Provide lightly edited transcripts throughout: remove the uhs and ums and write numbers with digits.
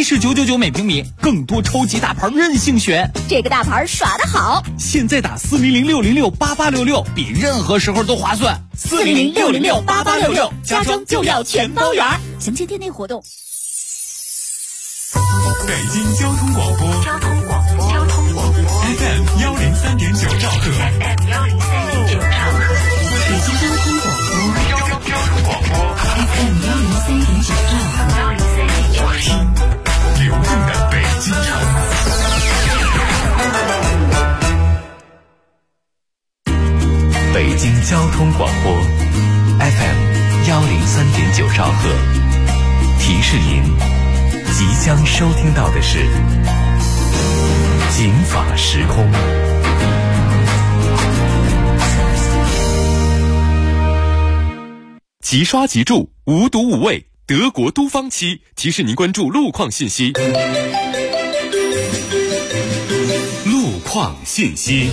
还是999每平米，更多超级大牌任性选。 这个大牌耍得好， 现在打400-606-8866，比任何时候都划算。 400-606-8866，家装就要全包圆。详情店内活动。 北京交通广播FM 103.9兆赫， 北京交通广播 FM 103.9兆赫， 流动的北京城。北京交通广播 FM 103.9兆赫，提示您即将收听到的是警法时空。 即刷即住，无毒无味，德国都芳漆提示您关注路况信息。路况信息，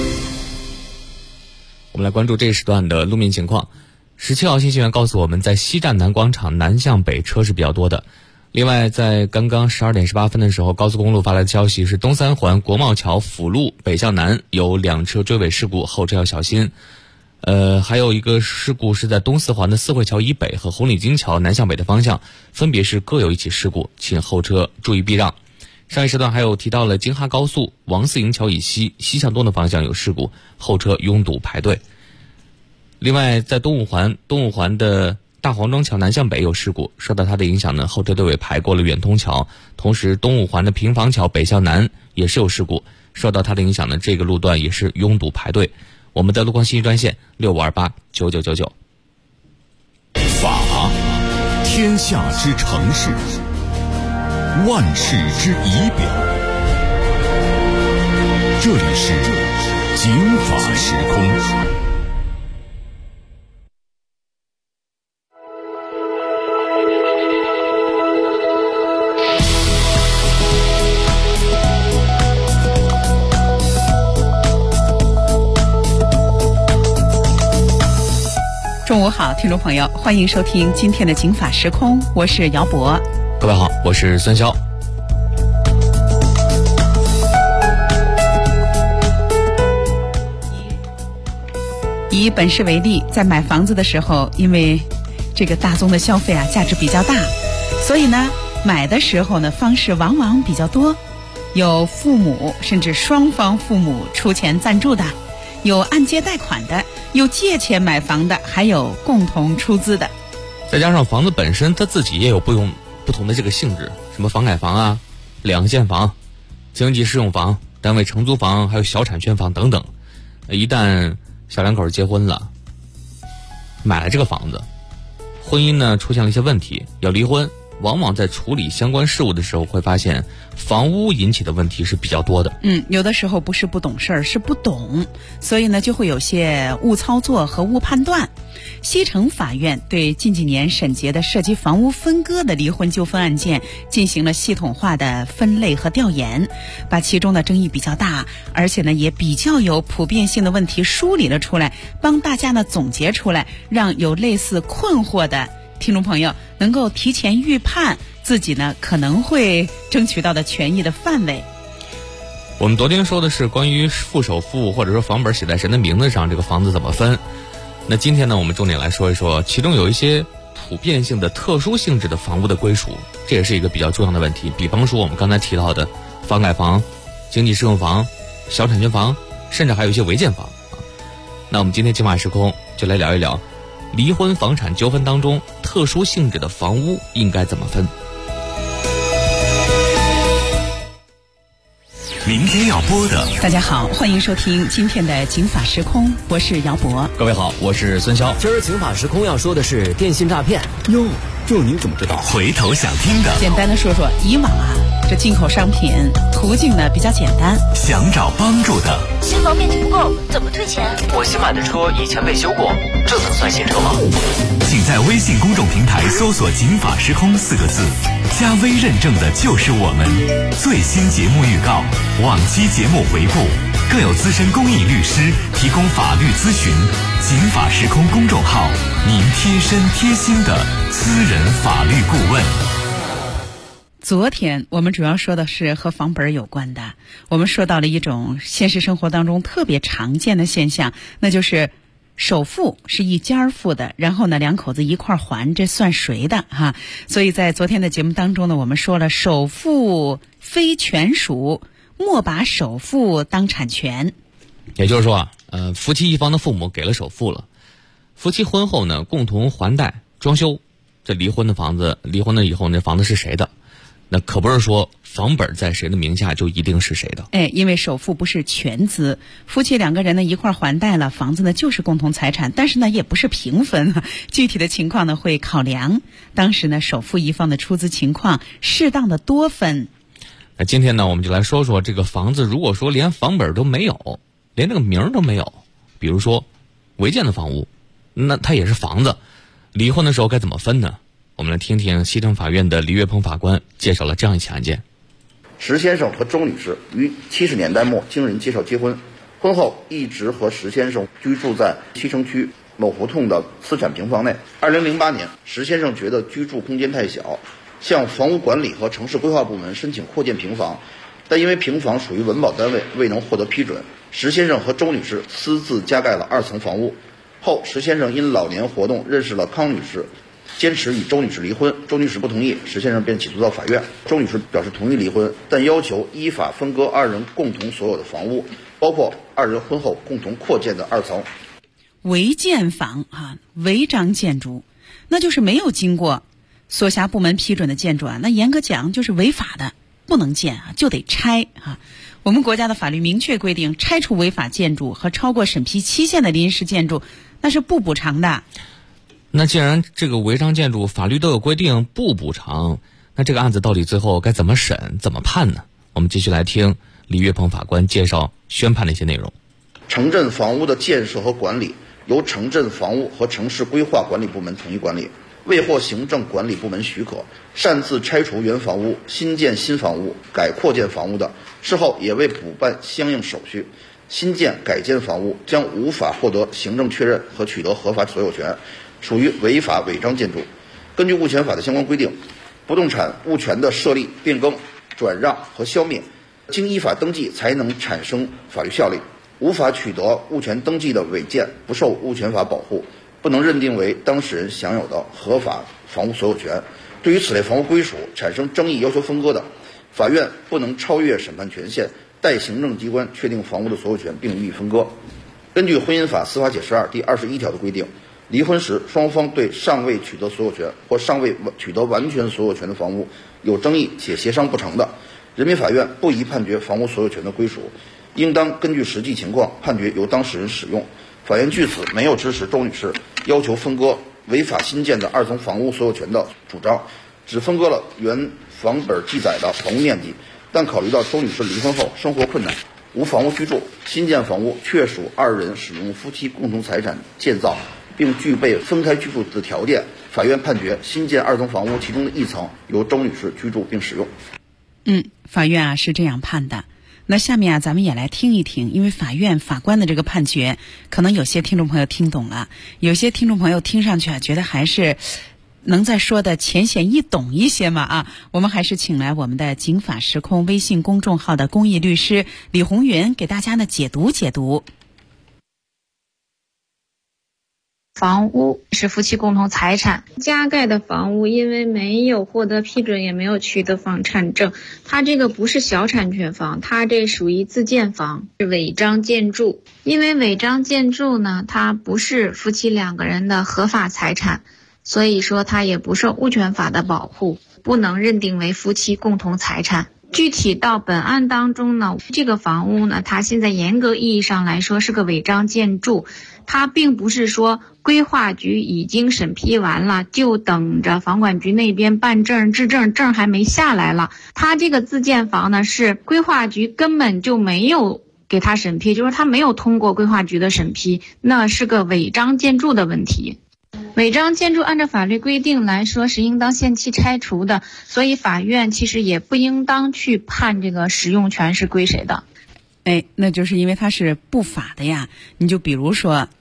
我们来关注这一时段的路面情况。17号信息源告诉我们，在西站南广场南向北车是比较多的。另外，在刚刚12点18分的时候，高速公路发来的消息是东三环国贸桥辅路北向南有2车追尾事故，后车要小心。还有一个事故是在东四环的四惠桥以北和红领巾桥南向北的方向，分别是各有一起事故，请后车注意避让。上一时段还有提到了京哈高速王四营桥以西西向东的方向有事故，后车拥堵排队。另外，在东五环的大黄庄桥南向北有事故，受到它的影响呢，后车队尾排过了远通桥。同时，东五环的平房桥北向南也是有事故，受到它的影响呢，这个路段也是拥堵排队。我们的路况信息专线65289999。 法，天下之城市，万事之仪表。这里是警法时空。 中午好，听众朋友，欢迎收听今天的警法时空，我是姚博。 各位好，我是孙潇。 以本市为例，在买房子的时候，因为这个大宗的消费价值比较大，所以呢，买的时候呢，方式往往比较多，有父母甚至双方父母出钱赞助的，有按揭贷款的，有借钱买房的，还有共同出资的。 再加上房子本身它自己也有不同的这个性质，什么房改房啊、两现房、经济适用房、单位承租房，还有小产权房等等。一旦小两口结婚了，买了这个房子，婚姻呢出现了一些问题，要离婚，往往在处理相关事务的时候会发现房屋引起的问题是比较多的。 有的时候不是不懂事儿，是不懂，所以呢就会有些误操作和误判断。西城法院对近几年审结的涉及房屋分割的离婚纠纷案件进行了系统化的分类和调研，把其中的争议比较大，而且呢也比较有普遍性的问题梳理了出来，帮大家呢总结出来，让有类似困惑的听众朋友能够提前预判自己呢可能会争取到的权益的范围。 我们昨天说的是关于付首付或者说房本写在谁的名字上，这个房子怎么分。那今天呢，我们重点来说一说，其中有一些普遍性的特殊性质的房屋的归属，这也是一个比较重要的问题。比方说我们刚才提到的房改房、经济适用房、小产权房，甚至还有一些违建房。那我们今天警法时空就来聊一聊离婚房产纠纷当中特殊性质的房屋应该怎么分。 明天要播的， 大家好，欢迎收听今天的警法时空，我是姚博。 各位好，我是孙潇。 今儿警法时空要说的是电信诈骗。 哟，这您怎么知道？ 回头想听的， 简单的说说以往这进口商品途径呢比较简单， 想找帮助的， 新房面积不够怎么退钱？ 我新买的车以前被修过，这能算新车吗？ 请在微信公众平台搜索警法时空4个字，加微认证的就是我们。最新节目预告、往期节目回顾，更有资深公益律师提供法律咨询。警法时空公众号，您贴身贴心的私人法律顾问。 昨天我们主要说的是和房本有关的，我们说到了一种现实生活当中特别常见的现象，那就是首付是一家付的，然后呢两口子一块还，这算谁的哈？所以在昨天的节目当中呢，我们说了首付非权属，莫把首付当产权。 也就是说夫妻一方的父母给了首付了，夫妻婚后呢共同还贷装修，这离婚了以后那房子是谁的？那可不是说房本在谁的名下就一定是谁的。 因为首付不是全资，夫妻两个人呢一块还贷了，房子呢就是共同财产，但是呢也不是平分，具体的情况呢会考量当时呢首付一方的出资情况，适当的多分。 那今天呢我们就来说说这个房子，如果说连房本都没有，连这个名都没有，比如说违建的房屋，那它也是房子，离婚的时候该怎么分呢？我们来听听西城法院的李月鹏法官介绍了这样一起案件。 石先生和周女士于70年代末经人介绍结婚，婚后一直和石先生居住在西城区某胡同的私产平房内。2008年，石先生觉得居住空间太小，向房屋管理和城市规划部门申请扩建平房，但因为平房属于文保单位，未能获得批准。石先生和周女士私自加盖了2层房屋。后，石先生因老年活动认识了康女士，坚持与周女士离婚，周女士不同意，石先生便起诉到法院。周女士表示同意离婚，但要求依法分割2人共同所有的房屋，包括2人婚后共同扩建的2层。 违建房违章建筑，那就是没有经过所辖部门批准的建筑那严格讲就是违法的，不能建就得拆我们国家的法律明确规定，拆除违法建筑和超过审批期限的临时建筑，那是不补偿的。 那既然这个违章建筑法律都有规定不补偿，那这个案子到底最后该怎么审怎么判呢？我们继续来听李月鹏法官介绍宣判的一些内容。 城镇房屋的建设和管理由城镇房屋和城市规划管理部门统一管理，未获行政管理部门许可擅自拆除原房屋、新建新房屋、改扩建房屋的，事后也未补办相应手续，新建改建房屋将无法获得行政确认和取得合法所有权，属于违法违章建筑。根据物权法的相关规定，不动产物权的设立、变更、转让和消灭，经依法登记才能产生法律效力。无法取得物权登记的违建不受物权法保护，不能认定为当事人享有的合法房屋所有权。对于此类房屋归属产生争议要求分割的，法院不能超越审判权限，代行政机关确定房屋的所有权并予以分割。根据婚姻法司法解释2第21条的规定，离婚时双方对尚未取得所有权或尚未取得完全所有权的房屋有争议且协商不成的，人民法院不宜判决房屋所有权的归属，应当根据实际情况判决由当事人使用。法院据此没有支持周女士要求分割违法新建的2层房屋所有权的主张，只分割了原房本记载的房屋面积，但考虑到周女士离婚后生活困难，无房屋居住，新建房屋确属2人使用夫妻共同财产建造，并具备分开居住的条件，法院判决新建2层房屋其中的1层由周女士居住并使用。 法院是这样判的。那下面咱们也来听一听，因为法院法官的这个判决，可能有些听众朋友听懂了，有些听众朋友听上去觉得还是能再说的浅显易懂一些嘛我们还是请来我们的警法时空微信公众号的公益律师李红云给大家呢解读。 房屋是夫妻共同财产，加盖的房屋因为没有获得批准，也没有取得房产证，它这个不是小产权房，它这属于自建房，是违章建筑。因为违章建筑呢，它不是夫妻2个人的合法财产，所以说它也不受物权法的保护，不能认定为夫妻共同财产。具体到本案当中呢，这个房屋呢，它现在严格意义上来说是个违章建筑，它并不是说规划局已经审批完了，就等着房管局那边办证质证，证还没下来了。它这个自建房呢，是规划局根本就没有给它审批，就是它没有通过规划局的审批，那是个违章建筑的问题。违章建筑按照法律规定来说是应当限期拆除的，所以法院其实也不应当去判这个使用权是归谁的。 那就是因为它是不法的呀。你就比如说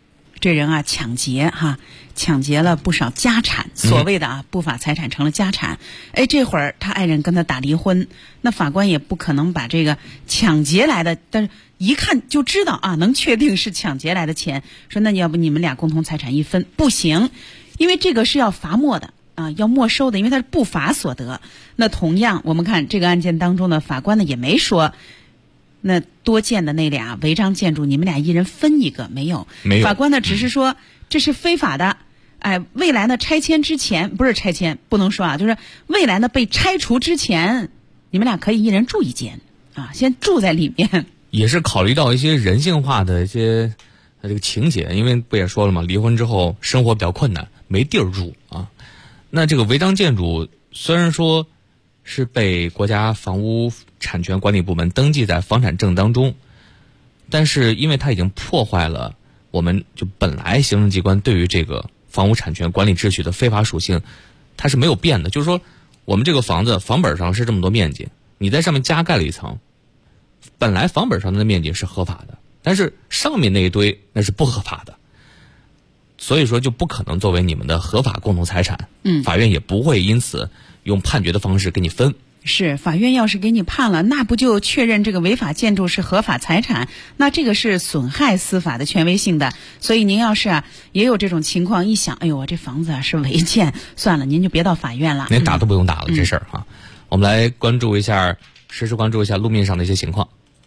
这人啊抢劫了不少家产，所谓的不法财产成了家产。这会儿他爱人跟他打离婚，那法官也不可能把这个抢劫来的，但是一看就知道能确定是抢劫来的钱，说那要不你们俩共同财产一分，不行，因为这个是要罚没的要没收的，因为它是不法所得。那同样我们看这个案件当中呢，法官呢也没说那多建的那俩违章建筑你们俩一人分一个，没有。法官呢只是说这是非法的，未来呢拆迁之前，不是拆迁不能说就是未来呢被拆除之前，你们俩可以一人住一间先住在里面。 也是考虑到一些人性化的一些这个情节，因为不也说了嘛，离婚之后生活比较困难，没地儿住那这个违章建筑虽然说是被国家房屋产权管理部门登记在房产证当中，但是因为它已经破坏了我们就本来行政机关对于这个房屋产权管理秩序的非法属性，它是没有变的。就是说我们这个房子房本上是这么多面积，你在上面加盖了一层，本来房本上的面积是合法的，但是上面那一堆那是不合法的，所以说就不可能作为你们的合法共同财产。法院也不会因此用判决的方式给你分。 是，法院要是给你判了，那不就确认这个违法建筑是合法财产，那这个是损害司法的权威性的。所以您要是也有这种情况，一想我这房子是违建，算了，您就别到法院了， 连打都不用打了这事儿我们来实时关注一下路面上的一些情况。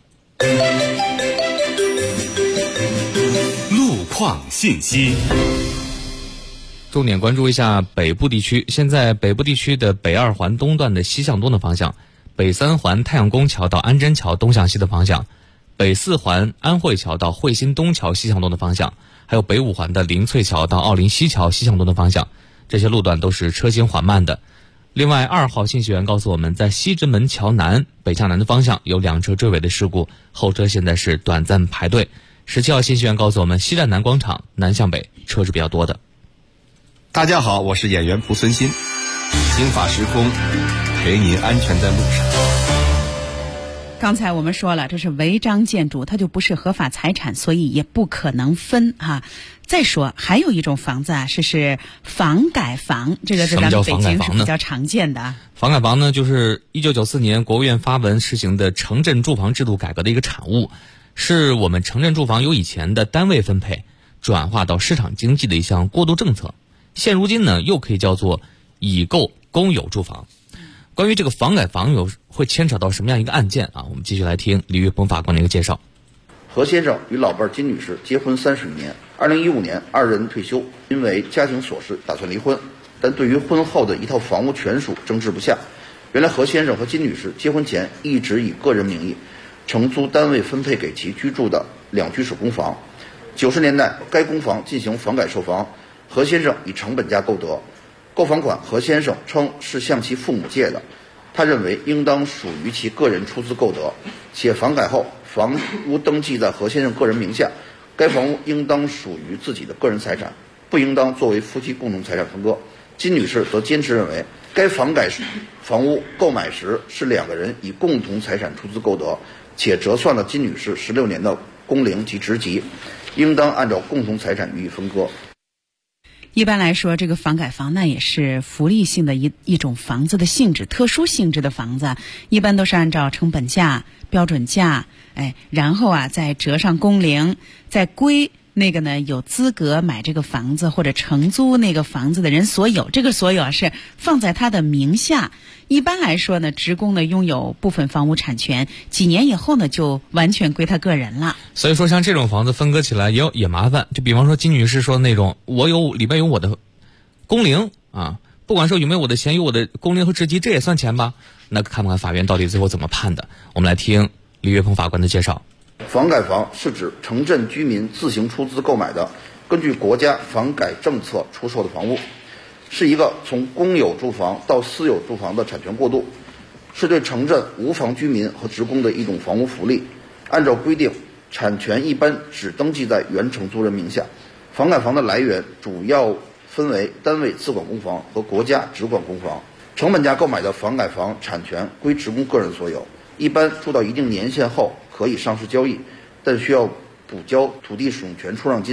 路况信息， 重点关注一下北部地区。现在北部地区的北二环东段的西向东的方向，北三环太阳宫桥到安贞桥东向西的方向，北四环安慧桥到汇新东桥西向东的方向，还有北五环的林翠桥到奥林西桥西向东的方向，这些路段都是车行缓慢的。另外2号信息源告诉我们，在西直门桥南北向南的方向有2车追尾的事故，后车现在是短暂排队。17号信息源告诉我们，西站南广场南向北车是比较多的。 大家好，我是演员蒲存昕，刑法时空陪您安全在路上。 刚才我们说了，这是违章建筑，它就不是合法财产，所以也不可能分再说还有一种房子是房改房，这个在咱们北京是比较常见的。 房改房呢，就是1994年国务院发文实行的城镇住房制度改革的一个产物，是我们城镇住房由以前的单位分配转化到市场经济的一项过渡政策。现如今呢，又可以叫做以购公有住房。关于这个房改房会牵扯到什么样一个案件我们继续来听李玉鹏法官的一个介绍。 何先生与老伴金女士结婚30余年，2015年2人退休，因为家庭琐事打算离婚，但对于婚后的一套房屋权属争执不下。原来何先生和金女士结婚前一直以个人名义承租单位分配给其居住的2居室公房。90年代该公房进行房改售房，何先生以成本价购得，购房款何先生称是向其父母借的，他认为应当属于其个人出资购得，且房改后房屋登记在何先生个人名下，该房屋应当属于自己的个人财产，不应当作为夫妻共同财产分割。金女士则坚持认为，该房改房屋购买时是2个人以共同财产出资购得，且折算了金女士16年的工龄及职级，应当按照共同财产予以分割。 一般来说，这个房改房那也是福利性的一种房子的性质，特殊性质的房子，一般都是按照成本价、标准价，然后再折上工龄，再归那个呢有资格买这个房子或者承租那个房子的人所有，这个所有是放在他的名下。一般来说呢，职工呢拥有部分房屋产权，几年以后呢就完全归他个人了。 所以说像这种房子分割起来也麻烦，就比方说金女士说那种，里边有我的工龄不管说有没有我的钱，有我的工龄和职级，这也算钱吧？那看不看法院到底最后怎么判的？我们来听李岳鹏法官的介绍。 房改房是指城镇居民自行出资购买的，根据国家房改政策出售的房屋，是一个从公有住房到私有住房的产权过渡，是对城镇无房居民和职工的一种房屋福利。按照规定，产权一般只登记在原承租人名下。房改房的来源主要分为单位自管公房和国家直管公房。成本价购买的房改房产权归职工个人所有，一般住到一定年限后可以上市交易，但需要补交土地使用权出让金。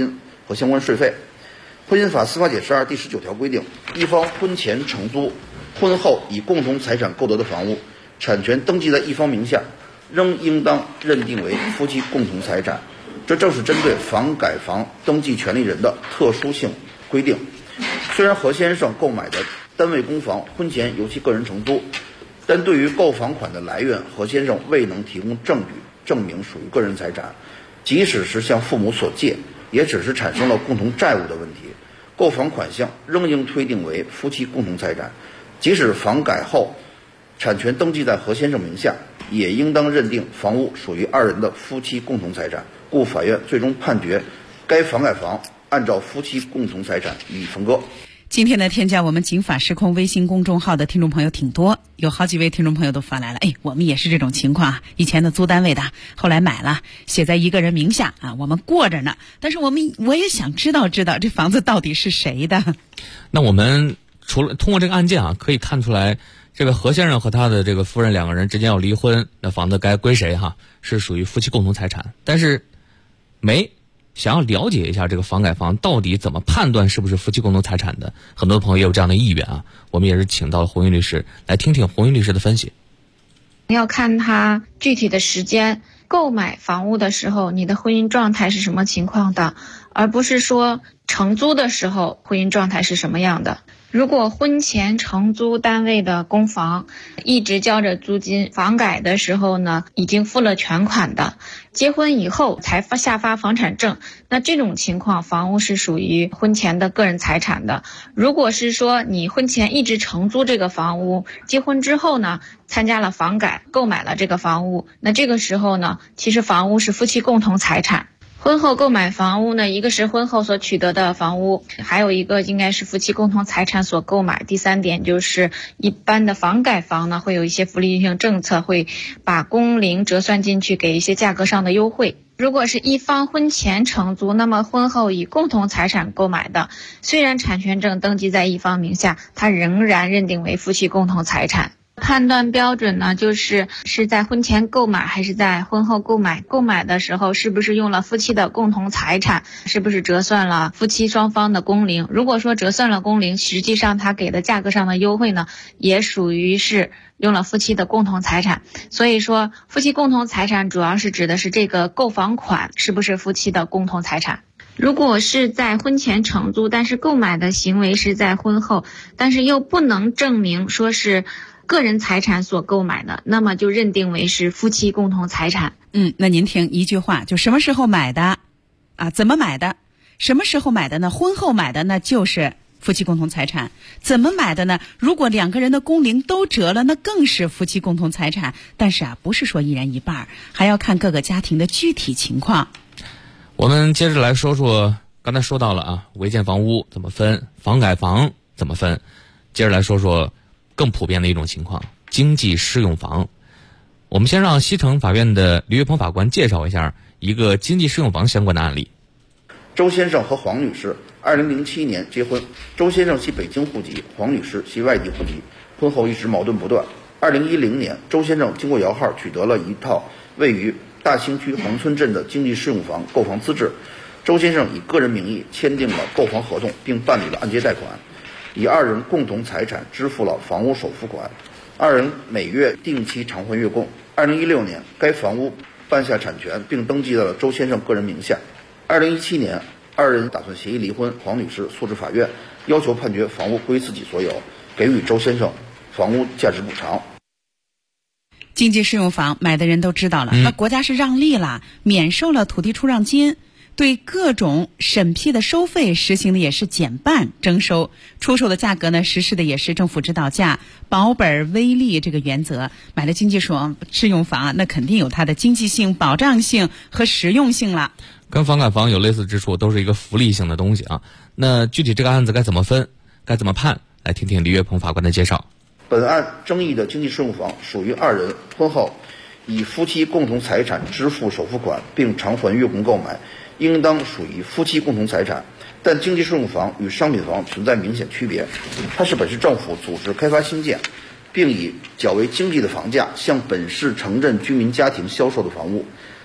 和相关税费。婚姻法司法解释2第19条规定，一方婚前承租，婚后以共同财产购得的房屋，产权登记在一方名下，仍应当认定为夫妻共同财产。这正是针对房改房登记权利人的特殊性规定。虽然何先生购买的单位公房婚前由其个人承租，但对于购房款的来源，何先生未能提供证据证明属于个人财产，即使是向父母所借，也只是产生了共同债务的问题，购房款项仍应推定为夫妻共同财产。即使房改后产权登记在何先生名下，也应当认定房屋属于二人的夫妻共同财产，故法院最终判决该房改房按照夫妻共同财产予以分割。 今天呢，添加我们警法时空微信公众号的听众朋友挺多，有好几位听众朋友都发来了，我们也是这种情况，以前的租单位的，后来买了，写在一个人名下啊，我们过着呢，但是我也想知道这房子到底是谁的。 那我们除了通过这个案件啊，可以看出来，这个何先生和他的这个夫人两个人之间要离婚，那房子该归谁哈？是属于夫妻共同财产，但是想要了解一下这个房改房到底怎么判断是不是夫妻共同财产的，很多朋友也有这样的意愿啊。我们也是请到了洪云律师来听听洪云律师的分析。 要看他具体的时间，购买房屋的时候你的婚姻状态是什么情况的，而不是说承租的时候婚姻状态是什么样的。如果婚前承租单位的公房一直交着租金，房改的时候呢已经付了全款的，结婚以后才下发房产证，那这种情况房屋是属于婚前的个人财产的。如果是说你婚前一直承租这个房屋，结婚之后呢参加了房改购买了这个房屋，那这个时候呢其实房屋是夫妻共同财产。婚后购买房屋呢，一个是婚后所取得的房屋，还有一个应该是夫妻共同财产所购买。第三点就是一般的房改房呢会有一些福利性政策，会把工龄折算进去，给一些价格上的优惠。如果是一方婚前承租，那么婚后以共同财产购买的，虽然产权证登记在一方名下，它仍然认定为夫妻共同财产。判断标准呢，是在婚前购买还是在婚后购买，购买的时候是不是用了夫妻的共同财产，是不是折算了夫妻双方的工龄。如果说折算了工龄，实际上他给的价格上的优惠呢也属于是用了夫妻的共同财产。所以说夫妻共同财产主要是指的是这个购房款是不是夫妻的共同财产。如果是在婚前承租，但是购买的行为是在婚后，但是又不能证明说是个人财产所购买的，那么就认定为是夫妻共同财产。 那您听一句话，就什么时候买的啊？怎么买的？什么时候买的呢？婚后买的那就是夫妻共同财产。怎么买的呢？如果两个人的工龄都折了，那更是夫妻共同财产。但是不是说一人一半，还要看各个家庭的具体情况。 我们接着来说说，刚才说到了啊，违建房屋怎么分，房改房怎么分。接着来说说更普遍的一种情况，经济适用房。我们先让西城法院的吕月鹏法官介绍一下一个经济适用房相关的案例。 周先生和黄女士2007年结婚，周先生系北京户籍，黄女士系外地户籍，婚后一直矛盾不断。2010年，周先生经过摇号取得了一套位于大兴区黄村镇的经济适用房购房资质。周先生以个人名义签订了购房合同，并办理了按揭贷款，以二人共同财产支付了房屋首付款，二人每月定期偿还月供。2016年，该房屋办下产权，并登记在了周先生个人名下。2017年，二人打算协议离婚，黄女士诉至法院，要求判决房屋归自己所有，给予周先生房屋价值补偿。 经济适用房买的人都知道了，那国家是让利了，免收了土地出让金，对各种审批的收费实行的也是减半征收，出售的价格呢实施的也是政府指导价、保本微利这个原则。买了经济适用房，那肯定有它的经济性、保障性和实用性了。 跟房改房有类似之处，都是一个福利性的东西啊。那具体这个案子该怎么分，该怎么判？来听听李月鹏法官的介绍。 本案争议的经济适用房属于二人婚后以夫妻共同财产支付首付款并偿还月供购买，应当属于夫妻共同财产。但经济适用房与商品房存在明显区别，它是本市政府组织开发兴建，并以较为经济的房价向本市城镇居民家庭销售的房屋。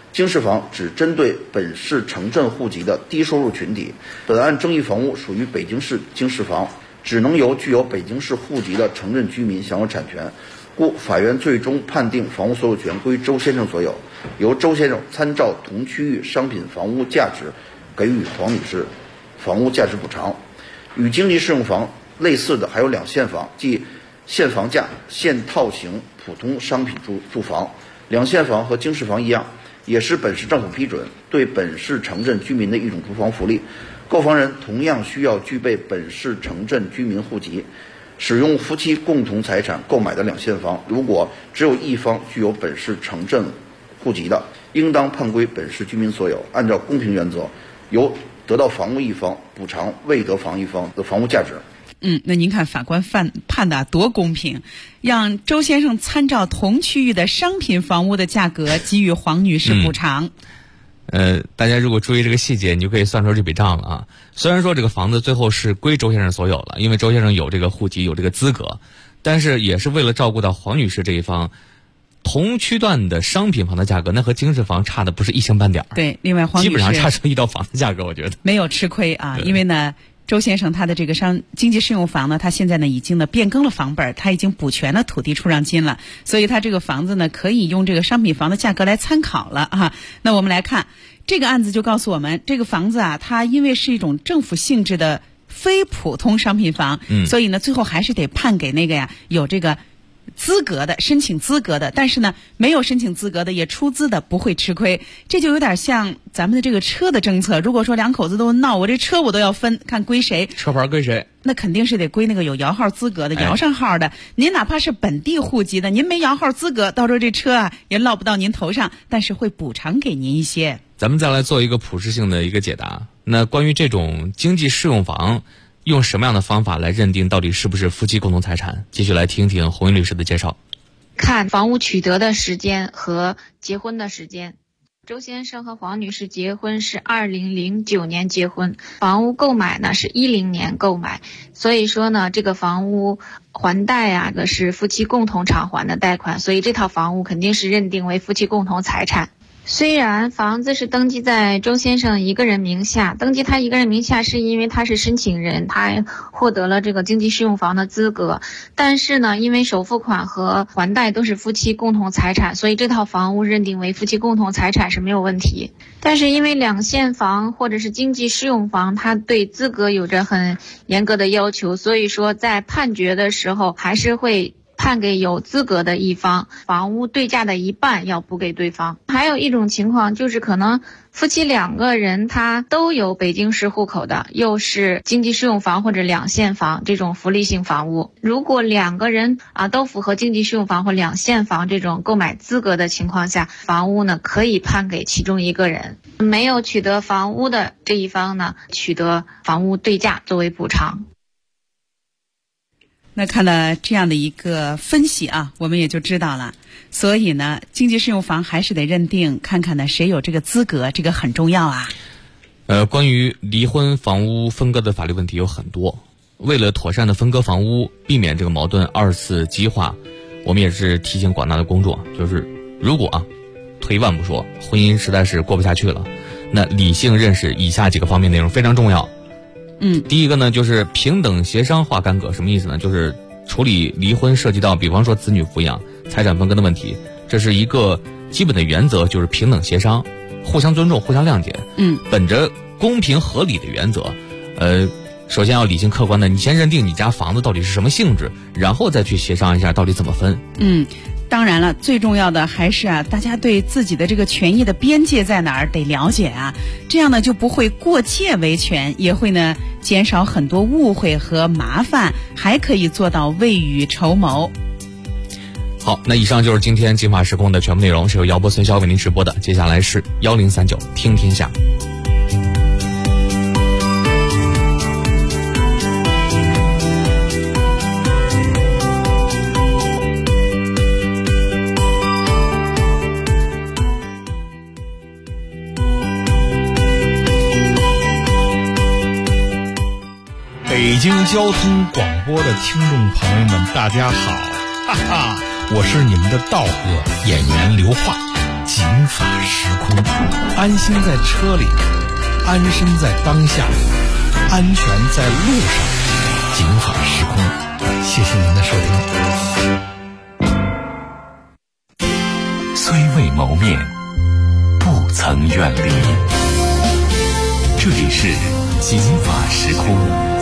经适房只针对本市城镇户籍的低收入群体，本案争议房屋属于北京市经适房，只能由具有北京市户籍的城镇居民享有产权，故法院最终判定房屋所有权归周先生所有，由周先生参照同区域商品房屋价值给予黄女士房屋价值补偿。与经济适用房类似的还有两现房，即现房价、现套型普通商品住房。两现房和经适房一样，也是本市政府批准对本市城镇居民的一种住房福利。购房人同样需要具备本市城镇居民户籍，使用夫妻共同财产购买的两现房，如果只有一方具有本市城镇户籍的，应当判归本市居民所有，按照公平原则，由得到房屋一方补偿未得房一方的房屋价值。 那您看法官判的多公平，让周先生参照同区域的商品房屋的价格给予黄女士补偿。 大家如果注意这个细节，你就可以算出这笔账了啊。虽然说这个房子最后是归周先生所有了，因为周先生有这个户籍，有这个资格，但是也是为了照顾到黄女士这一方，同区段的商品房的价格，那和经适房差的不是一星半点儿。 对，另外黄女士基本上差出一套房的价格，我觉得没有吃亏啊，因为呢。周先生他的这个经济适用房呢，他现在呢已经呢变更了房本，他已经补全了土地出让金了，所以他这个房子呢可以用这个商品房的价格来参考了啊。那我们来看这个案子就告诉我们，这个房子啊，它因为是一种政府性质的非普通商品房，所以呢最后还是得判给那个呀有这个资格的申请资格的，但是呢没有申请资格的也出资的不会吃亏。这就有点像咱们的这个车的政策，如果说两口子都闹，我这车我都要分，看归谁， 车牌归谁， 那肯定是得归那个有摇号资格的，摇上号的。您哪怕是本地户籍的，您没摇号资格，到时候这车啊也落不到您头上，但是会补偿给您一些。 咱们再来做一个普适性的一个解答。那关于这种经济适用房用什么样的方法来认定到底是不是夫妻共同财产？继续来听听洪云律师的介绍。 看房屋取得的时间和结婚的时间。周先生和黄女士结婚是2009年结婚，房屋购买呢是10年购买，所以说呢这个房屋还贷啊是夫妻共同偿还的贷款，所以这套房屋肯定是认定为夫妻共同财产。虽然房子是登记在周先生一个人名下，登记他一个人名下是因为他是申请人，他获得了这个经济适用房的资格，但是呢因为首付款和还贷都是夫妻共同财产，所以这套房屋认定为夫妻共同财产是没有问题。但是因为两现房或者是经济适用房，它对资格有着很严格的要求，所以说在判决的时候还是会判给有资格的一方，房屋对价的一半要补给对方。还有一种情况就是可能夫妻两个人他都有北京市户口的，又是经济适用房或者两现房这种福利性房屋，如果两个人都符合经济适用房或两现房这种购买资格的情况下，房屋呢可以判给其中一个人，没有取得房屋的这一方呢取得房屋对价作为补偿。 那看了这样的一个分析啊，我们也就知道了。所以呢，经济适用房还是得认定，看看呢谁有这个资格，这个很重要啊。 关于离婚房屋分割的法律问题有很多，为了妥善的分割房屋，避免这个矛盾二次激化，我们也是提醒广大的公众，就是如果退一万步说，婚姻实在是过不下去了，那理性认识以下几个方面内容非常重要。第一个呢，就是平等协商化干戈。什么意思呢？就是处理离婚涉及到比方说子女抚养、财产分割的问题，这是一个基本的原则，就是平等协商，互相尊重，互相谅解。本着公平合理的原则，首先要理性客观的，你先认定你家房子到底是什么性质，然后再去协商一下到底怎么分。 当然了，最重要的还是大家对自己的这个权益的边界在哪儿得了解啊，这样呢就不会过界维权，也会呢减少很多误会和麻烦，还可以做到未雨绸缪。 好，那以上就是今天金法时空的全部内容，是由姚波、孙潇为您直播的。接下来是1039听天下。 北京交通广播的听众朋友们，大家好，哈哈，我是你们的道哥演员刘化。 警法时空，安心在车里，安身在当下，安全在路上。警法时空，谢谢您的收听。 虽未谋面，不曾远离。这里是警法时空。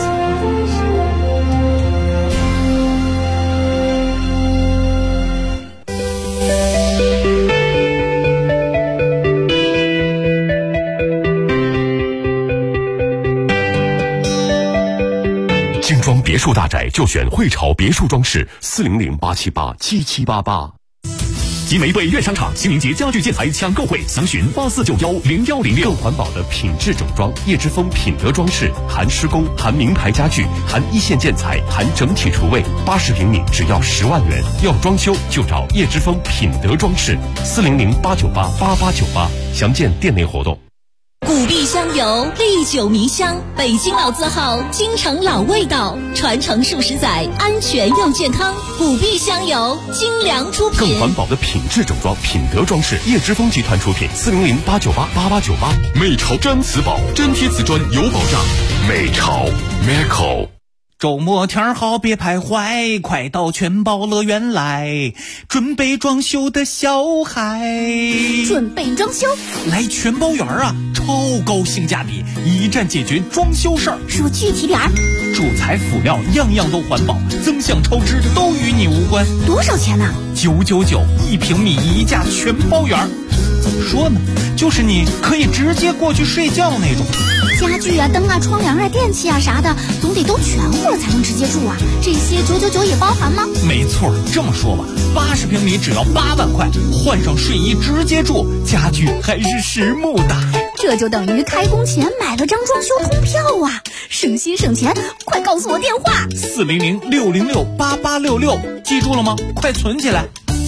精装别墅大宅就选汇潮别墅装饰，400-878-7788。集玫瑰悦商场清明节家具建材抢购会，详询8491011006。更环保的品质整装，叶之峰品德装饰，含施工，含名牌家具，含一线建材，含整体厨卫，80平米只要10万元。要装修就找叶之峰品德装饰，400-898-8898。详见店内活动。 古壁香油，历久弥香，北京老字号，京城老味道，传承数十载，安全又健康。古壁香油，精良出品。 更环保的品质整装，品德装饰，叶之峰集团出品，400-898-8898。美潮粘瓷宝，粘贴瓷砖有保障。美潮 Merco。 周末天好别徘徊，快到全宝乐园来，准备装修的小孩。 准备装修？ 来全宝园啊，超高性价比，一站解决装修事儿。 说具体点儿。 主材辅料样样都环保，增项超支都与你无关。 多少钱呢 ？999，1平米一价全包园。怎么说呢？就是你可以直接过去睡觉那种。 家具啊、灯啊、窗帘啊、电器啊啥的，总得都全乎了才能直接住啊。这些999也包含吗？ 没错，这么说吧，80平米只要8万块，换上睡衣直接住，家具还是实木的。 这就等于开工前买了张装修通票啊，省心省钱！快告诉我电话 ：400-606-8866，记住了吗？快存起来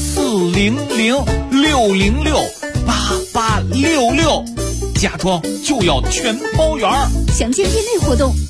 ，400-606-8866，家装就要全包圆。 详见店内活动。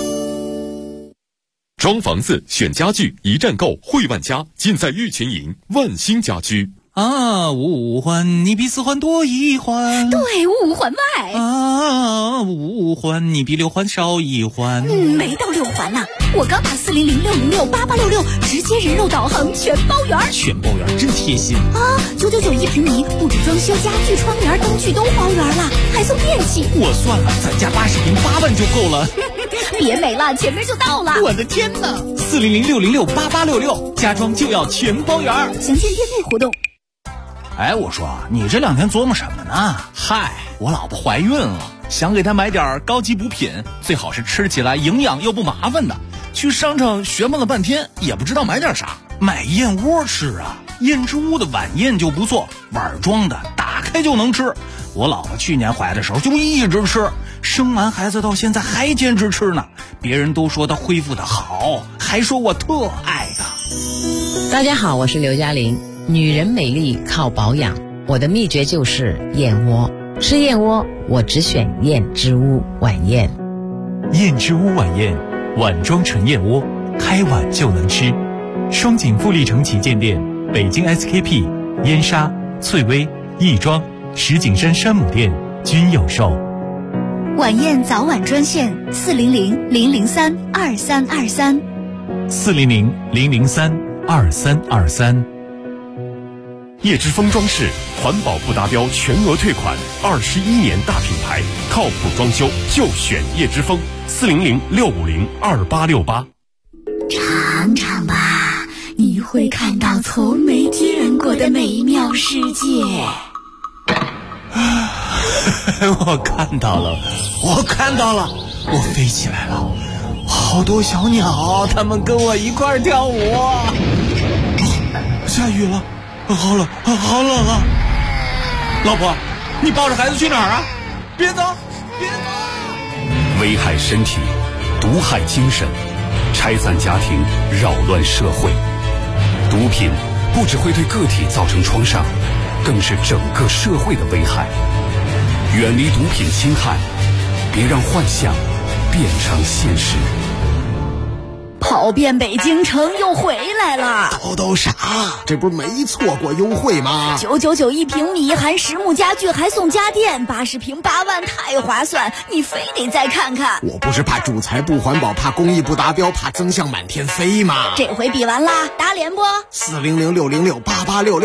装房子选家具，一站购汇万家，尽在玉泉营万兴家居。 五环你比4环多1环， 对，5环外。 5环你比6环少1环。 没到6环呢，我刚打400-606-8866，直接人肉导航全包圆。 全包圆真贴心啊！999，1平米，不止装修，家具、窗帘、灯具都包圆了，还送电器。 我算了，咱家80平8万就够了。 别美了，前面就到了。 我的天哪！400-606-8866，家装就要全包圆。 详见店内活动。 哎，我说你这2天琢磨什么呢？嗨，我老婆怀孕了，想给她买点高级补品，最好是吃起来营养又不麻烦的。去商场学问了半天，也不知道买点啥。买燕窝吃啊，燕之屋的晚宴就不错，碗装的，打开就能吃。我老婆去年怀的时候就一直吃，生完孩子到现在还坚持吃呢。别人都说她恢复的好，还说我特爱她。 大家好，我是刘嘉玲。女人美丽靠保养，我的秘诀就是燕窝。吃燕窝，我只选燕之屋晚宴。 燕之屋晚宴，碗装纯燕窝，开碗就能吃。双井富力城旗舰店、北京 SKP、燕莎、翠微、亦庄、石景山山姆店均有售。 晚宴早晚专线400-003-2323。 400-003-2323。 叶之峰装饰，环保不达标全额退款，21年大品牌，靠谱装修就选叶之峰，400-650-2868。 尝尝吧，你会看到从没见过的美妙世界。 我看到了，我飞起来了，好多小鸟，它们跟我一块儿跳舞。下雨了。好冷啊！老婆，你抱着孩子去哪儿啊？别走！ 危害身体，毒害精神，拆散家庭，扰乱社会。毒品不只会对个体造成创伤，更是整个社会的危害。远离毒品侵害，别让幻想变成现实。 跑跑遍北京城又回来了。 都啥？这不是没错过优惠吗 ？999一平米，含实木家具还送家电，80平8万，太划算！你非得再看看。 我不是怕主材不环保，怕工艺不达标，怕增项满天飞吗？ 这回比完啦，打脸不？ 400-606-8866。